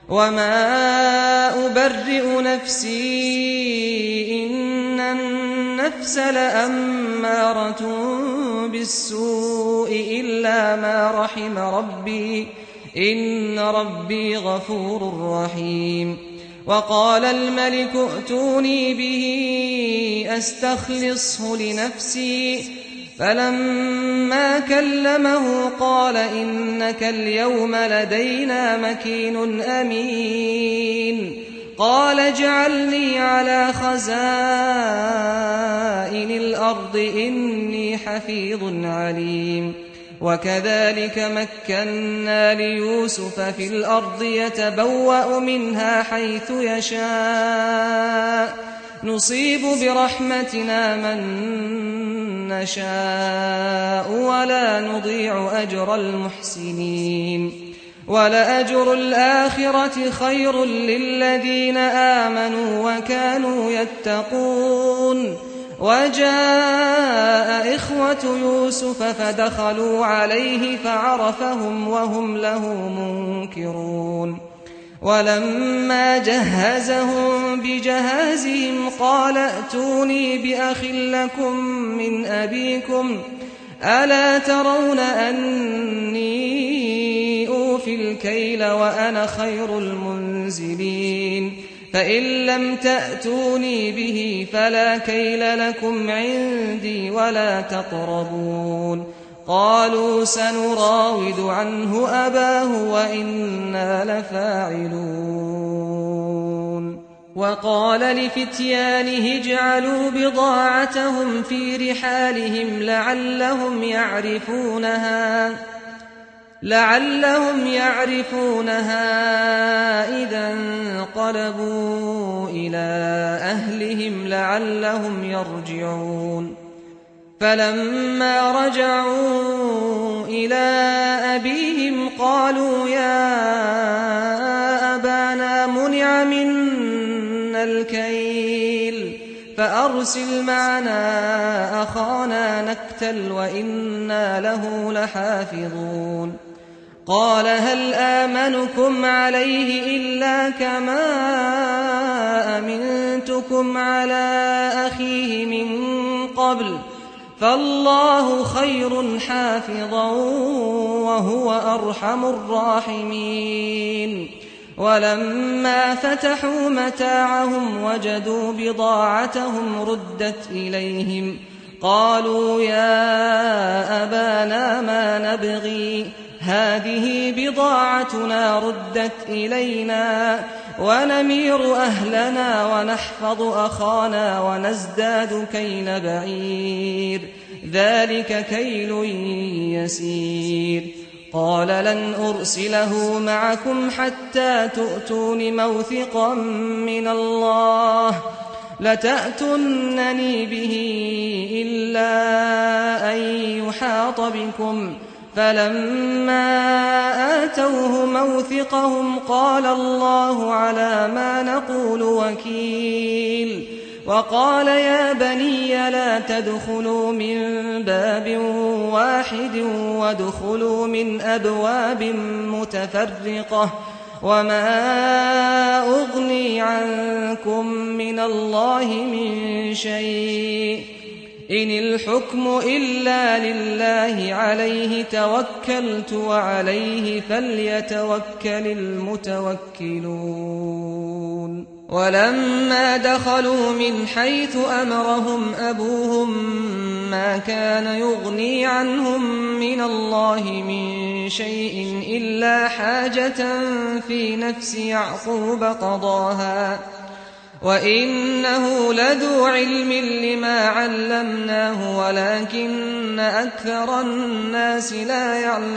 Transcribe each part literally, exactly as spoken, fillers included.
وما أبرئ نفسي إن النفس لأمارة بالسوء إلا ما رحم ربي إن ربي غفور رحيم. وقال الملك ائتوني به أستخلصه لنفسي فلما كلمه قال إنك اليوم لدينا مكين أمين. قال اجعلني على خزائن الأرض إني حفيظ عليم. وكذلك مكنا ليوسف في الأرض يتبوأ منها حيث يشاء نصيب برحمتنا من نشاء ولا نضيع أجر المحسنين. ولأجر الآخرة خير للذين آمنوا وكانوا يتقون. وجاء إخوة يوسف فدخلوا عليه فعرفهم وهم له منكرون. ولما جهزهم بجهازهم قال ائتوني بأخ لكم من أبيكم ألا ترون أني أوفي الكيل وأنا خير المنزلين. فإن لم تأتوني به فلا كيل لكم عندي ولا تقربون. قالوا سنراود عنه أباه وإنا لفاعلون. وقال لفتيانه اجعلوا بضاعتهم في رحالهم لعلهم يعرفونها لعلهم يعرفونها إذا انقلبوا إلى أهلهم لعلهم يرجعون. فلما رجعوا إلى أبيهم قالوا يا أبانا منع منا الكيل فأرسل معنا أخانا نكتل وإنا له لحافظون. قال هل آمنكم عليه إلا كما أمنتكم على أخيه من قبل فالله خير حافظا وهو أرحم الراحمين. ولما فتحوا متاعهم وجدوا بضاعتهم ردت إليهم قالوا يا أبانا ما نبغي هذه بضاعتنا ردت إلينا ونمير أهلنا ونحفظ أخانا ونزداد كيل بعير ذلك كيل يسير. قال لن أرسله معكم حتى تؤتون موثقا من الله لتأتونني به إلا أن يحاط بكم. فلما آتوه موثقهم قال الله على ما نقول وكيل. وقال يا بني لا تدخلوا من باب واحد وادخلوا من أبواب متفرقة وما أغني عنكم من الله من شيء إن الحكم إلا لله عليه توكلت وعليه فليتوكل المتوكلون. ولما دخلوا من حيث أمرهم أبوهم ما كان يغني عنهم من الله من شيء إلا حاجة في نفس يعقوب قضاها وإنه لذو علم لما علمناه ولكن أكثر الناس لا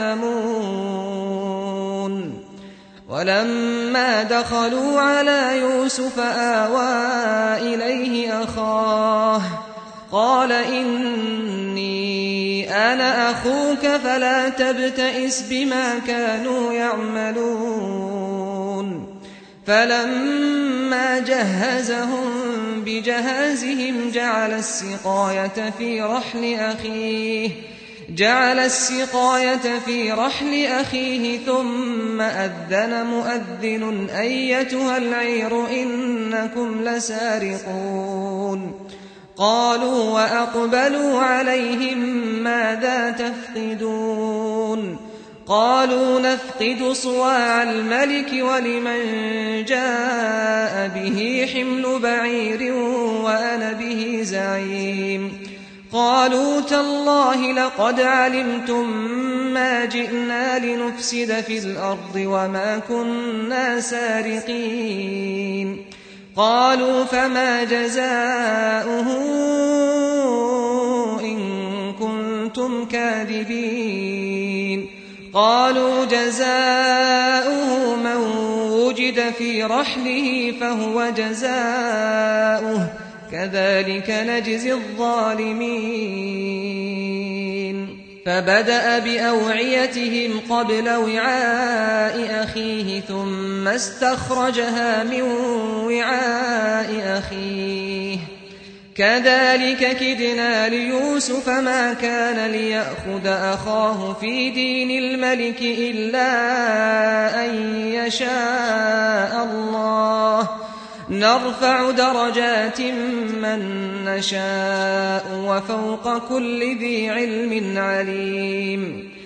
يعلمون. ولما دخلوا على يوسف آوى إليه أخاه قال إني أنا أخوك فلا تبتئس بما كانوا يعملون. فلما جهزهم بجهازهم جعل السقاية في رحل أخيه جعل السقاية في رحل أخيه ثم أذن مؤذن أيتها العير إنكم لسارقون قالوا وأقبلوا عليهم ماذا تفقدون قالوا نفقد صواع الملك ولمن جاء به حمل بعير وأنا به زعيم قالوا تالله لقد علمتم ما جئنا لنفسد في الأرض وما كنا سارقين قالوا فما جزاؤه إن كنتم كاذبين قالوا جزاؤه من وجد في رحله فهو جزاؤه كذلك نجزي الظالمين فبدأ بأوعيتهم قبل وعاء أخيه ثم استخرجها من وعاء أخيه كذلك كدنا ليوسف ما كان ليأخذ أخاه في دين الملك إلا أن يشاء الله نرفع درجات من نشاء وفوق كل ذي علم عليم